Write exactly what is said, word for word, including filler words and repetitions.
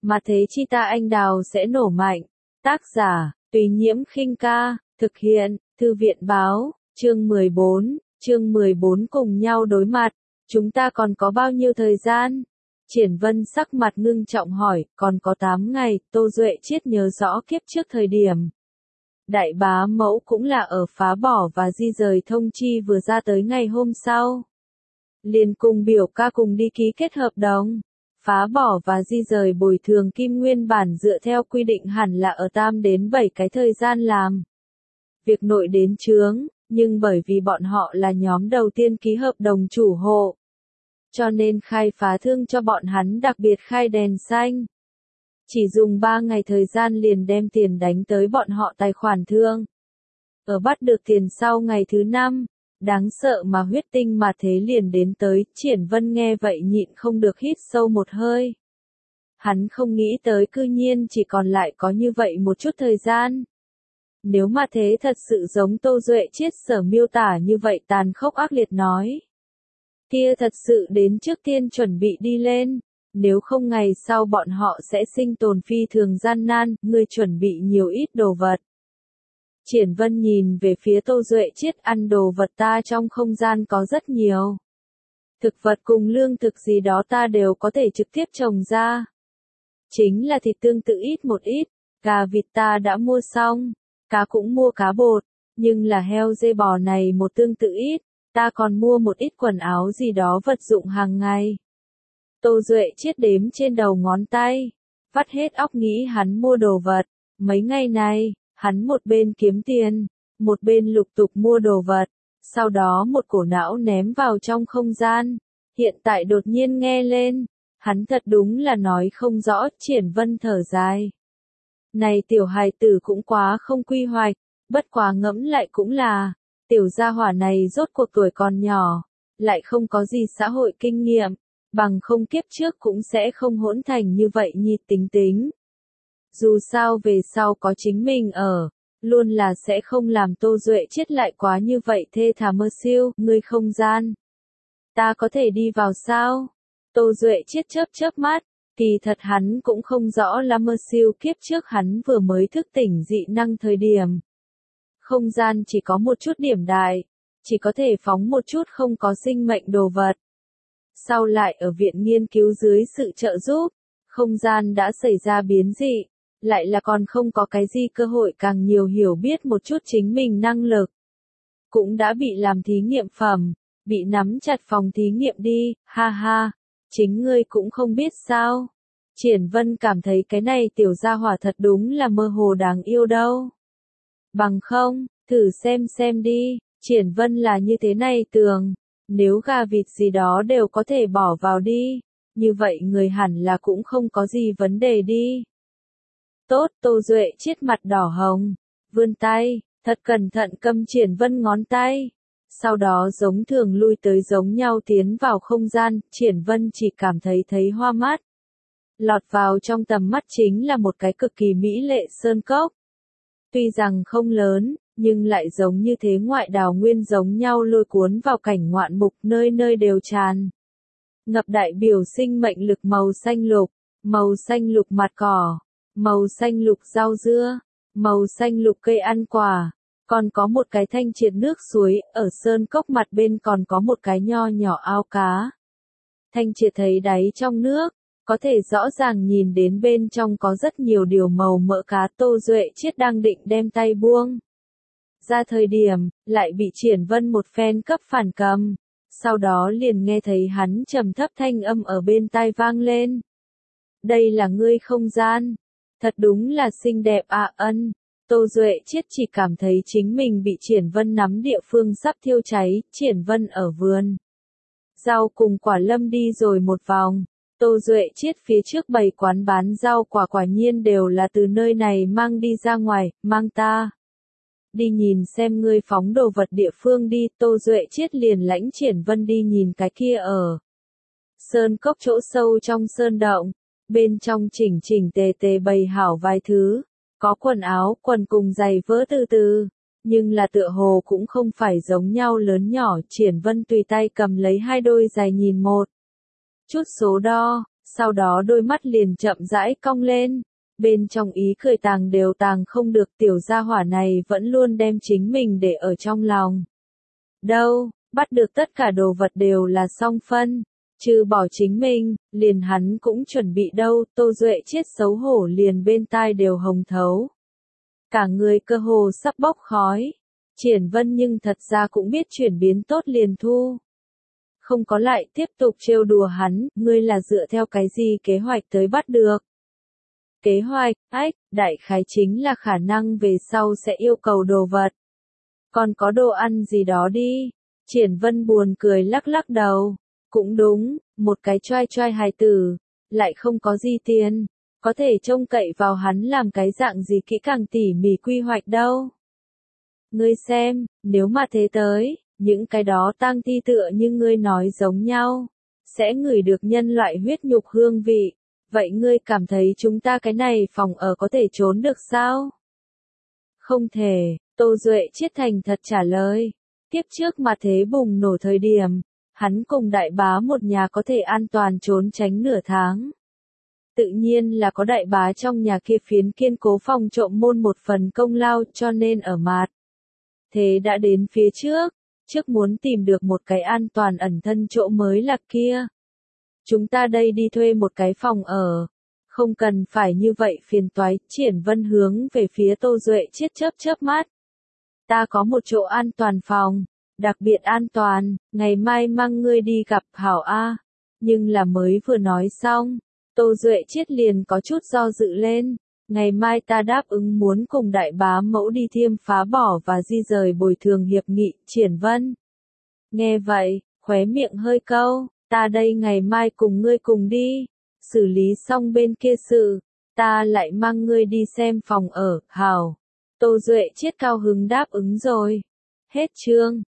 mà thế chi ta anh đào sẽ nổ mạnh. Tác giả, Tùy Nhiễm Khinh Ca, thực hiện, Thư viện Báo, chương mười bốn, chương mười bốn cùng nhau đối mặt, chúng ta còn có bao nhiêu thời gian? Triển Vân sắc mặt ngưng trọng hỏi, còn có tám ngày, Tô Duệ Chiết nhớ rõ kiếp trước thời điểm. Đại bá mẫu cũng là ở phá bỏ và di rời thông chi vừa ra tới ngày hôm sau. Liền cùng biểu ca cùng đi ký kết hợp đồng. Phá bỏ và di rời bồi thường kim nguyên bản dựa theo quy định hẳn là ở tam đến bảy cái thời gian làm. Việc nội đến chướng, nhưng bởi vì bọn họ là nhóm đầu tiên ký hợp đồng chủ hộ. Cho nên khai phá thương cho bọn hắn đặc biệt khai đèn xanh. Chỉ dùng ba ngày thời gian liền đem tiền đánh tới bọn họ tài khoản thương. Ở bắt được tiền sau ngày thứ năm, đáng sợ mà huyết tinh mà thế liền đến tới, Triển Vân nghe vậy nhịn không được hít sâu một hơi. Hắn không nghĩ tới cư nhiên chỉ còn lại có như vậy một chút thời gian. Nếu mà thế thật sự giống Tô Duệ Chiết sở miêu tả như vậy tàn khốc ác liệt nói. Kia thật sự đến trước tiên chuẩn bị đi lên, nếu không ngày sau bọn họ sẽ sinh tồn phi thường gian nan, ngươi chuẩn bị nhiều ít đồ vật. Triển Vân nhìn về phía Tô Duệ Chiết, ăn đồ vật ta trong không gian có rất nhiều. Thực vật cùng lương thực gì đó ta đều có thể trực tiếp trồng ra. Chính là thịt tương tự ít một ít, gà vịt ta đã mua xong, cá cũng mua cá bột, nhưng là heo dê bò này một tương tự ít, ta còn mua một ít quần áo gì đó vật dụng hàng ngày. Tô Duệ Chiết đếm trên đầu ngón tay, vắt hết óc nghĩ hắn mua đồ vật, mấy ngày này. Hắn một bên kiếm tiền, một bên lục tục mua đồ vật, sau đó một cổ não ném vào trong không gian. Hiện tại đột nhiên nghe lên, hắn thật đúng là nói không rõ. Triển Vân thở dài. Này tiểu hài tử cũng quá không quy hoạch, bất quá ngẫm lại cũng là, tiểu gia hỏa này rốt cuộc tuổi còn nhỏ, lại không có gì xã hội kinh nghiệm, bằng không kiếp trước cũng sẽ không hỗn thành như vậy nhịt tính tính. Dù sao về sau có chính mình ở, luôn là sẽ không làm Tô Duệ Chiết lại quá như vậy thê thảm mơ siêu, ngươi không gian. Ta có thể đi vào sao? Tô Duệ Chiết chớp chớp mắt, kỳ thật hắn cũng không rõ là mơ siêu kiếp trước hắn vừa mới thức tỉnh dị năng thời điểm. Không gian chỉ có một chút điểm đại, chỉ có thể phóng một chút không có sinh mệnh đồ vật. Sau lại ở viện nghiên cứu dưới sự trợ giúp, không gian đã xảy ra biến dị. Lại là còn không có cái gì cơ hội càng nhiều hiểu biết một chút chính mình năng lực. Cũng đã bị làm thí nghiệm phẩm, bị nắm chặt phòng thí nghiệm đi, ha ha, chính ngươi cũng không biết sao. Triển Vân cảm thấy cái này tiểu gia hỏa thật đúng là mơ hồ đáng yêu đâu. Bằng không, thử xem xem đi, Triển Vân là như thế này tường, nếu gà vịt gì đó đều có thể bỏ vào đi, như vậy người hẳn là cũng không có gì vấn đề đi. Tốt, Tô Duệ Chiết mặt đỏ hồng, vươn tay, thật cẩn thận cầm Triển Vân ngón tay. Sau đó giống thường lui tới giống nhau tiến vào không gian, Triển Vân chỉ cảm thấy thấy hoa mắt. Lọt vào trong tầm mắt chính là một cái cực kỳ mỹ lệ sơn cốc. Tuy rằng không lớn, nhưng lại giống như thế ngoại đào nguyên giống nhau lôi cuốn vào cảnh ngoạn mục nơi nơi đều tràn. Ngập đại biểu sinh mệnh lực màu xanh lục, màu xanh lục mặt cỏ. Màu xanh lục rau dưa, màu xanh lục cây ăn quả, còn có một cái thanh triệt nước suối, ở sơn cốc mặt bên còn có một cái nho nhỏ ao cá. Thanh triệt thấy đáy trong nước, có thể rõ ràng nhìn đến bên trong có rất nhiều điều màu mỡ cá. Tô Duệ Chiết đang định đem tay buông ra thời điểm, lại bị Triển Vân một phen cấp phản cầm, sau đó liền nghe thấy hắn trầm thấp thanh âm ở bên tai vang lên. Đây là ngươi không gian. Thật đúng là xinh đẹp à ân. Tô Duệ Chiết chỉ cảm thấy chính mình bị Triển Vân nắm địa phương sắp thiêu cháy. Triển Vân ở vườn rau cùng quả lâm đi rồi một vòng. Tô Duệ Chiết phía trước bày quán bán rau quả quả nhiên đều là từ nơi này mang đi ra ngoài, mang ta đi nhìn xem ngươi phóng đồ vật địa phương đi. Tô Duệ Chiết liền lãnh Triển Vân đi nhìn cái kia ở sơn cốc chỗ sâu trong sơn động. Bên trong chỉnh chỉnh tề tề bày hảo vài thứ, có quần áo, quần cùng giày vỡ từ từ, nhưng là tựa hồ cũng không phải giống nhau lớn nhỏ. Triển Vân tùy tay cầm lấy hai đôi giày nhìn một chút số đo, sau đó đôi mắt liền chậm rãi cong lên, bên trong ý cười tàng đều tàng không được, tiểu gia hỏa này vẫn luôn đem chính mình để ở trong lòng. Đâu, bắt được tất cả đồ vật đều là song phân, trừ bỏ chính mình, liền hắn cũng chuẩn bị đâu, Tô Duệ Chiết xấu hổ liền bên tai đều hồng thấu. Cả người cơ hồ sắp bốc khói, Triển Vân nhưng thật ra cũng biết chuyển biến tốt liền thu. Không có lại tiếp tục trêu đùa hắn, ngươi là dựa theo cái gì kế hoạch tới bắt được. Kế hoạch, ách, đại khái chính là khả năng về sau sẽ yêu cầu đồ vật. Còn có đồ ăn gì đó đi. Triển Vân buồn cười lắc lắc đầu. Cũng đúng, một cái choai choai hài tử, lại không có gì tiền, có thể trông cậy vào hắn làm cái dạng gì kỹ càng tỉ mỉ quy hoạch đâu. Ngươi xem, nếu mà thế tới, những cái đó tang thi tựa như ngươi nói giống nhau, sẽ ngửi được nhân loại huyết nhục hương vị. Vậy ngươi cảm thấy chúng ta cái này phòng ở có thể trốn được sao? Không thể, Tô Duệ Chiết thành thật trả lời. Tiếp trước mà thế bùng nổ thời điểm, hắn cùng đại bá một nhà có thể an toàn trốn tránh nửa tháng. Tự nhiên là có đại bá trong nhà kia phiến kiên cố phòng trộm môn một phần công lao cho nên ở mạt. Thế đã đến phía trước, trước muốn tìm được một cái an toàn ẩn thân chỗ mới là kia. Chúng ta đây đi thuê một cái phòng ở. Không cần phải như vậy phiền toái, Triển Vân hướng về phía Tô Duệ Chiết chớp chớp mắt. Ta có một chỗ an toàn phòng, đặc biệt an toàn, ngày mai mang ngươi đi gặp Hảo A. Nhưng là mới vừa nói xong, Tô Duệ Chiết liền có chút do dự lên. Ngày mai ta đáp ứng muốn cùng đại bá mẫu đi thiêm phá bỏ và di rời bồi thường hiệp nghị, Triển Vân. Nghe vậy, khóe miệng hơi câu, ta đây ngày mai cùng ngươi cùng đi, xử lý xong bên kia sự, ta lại mang ngươi đi xem phòng ở, hảo. Tô Duệ Chiết cao hứng đáp ứng rồi. Hết chương.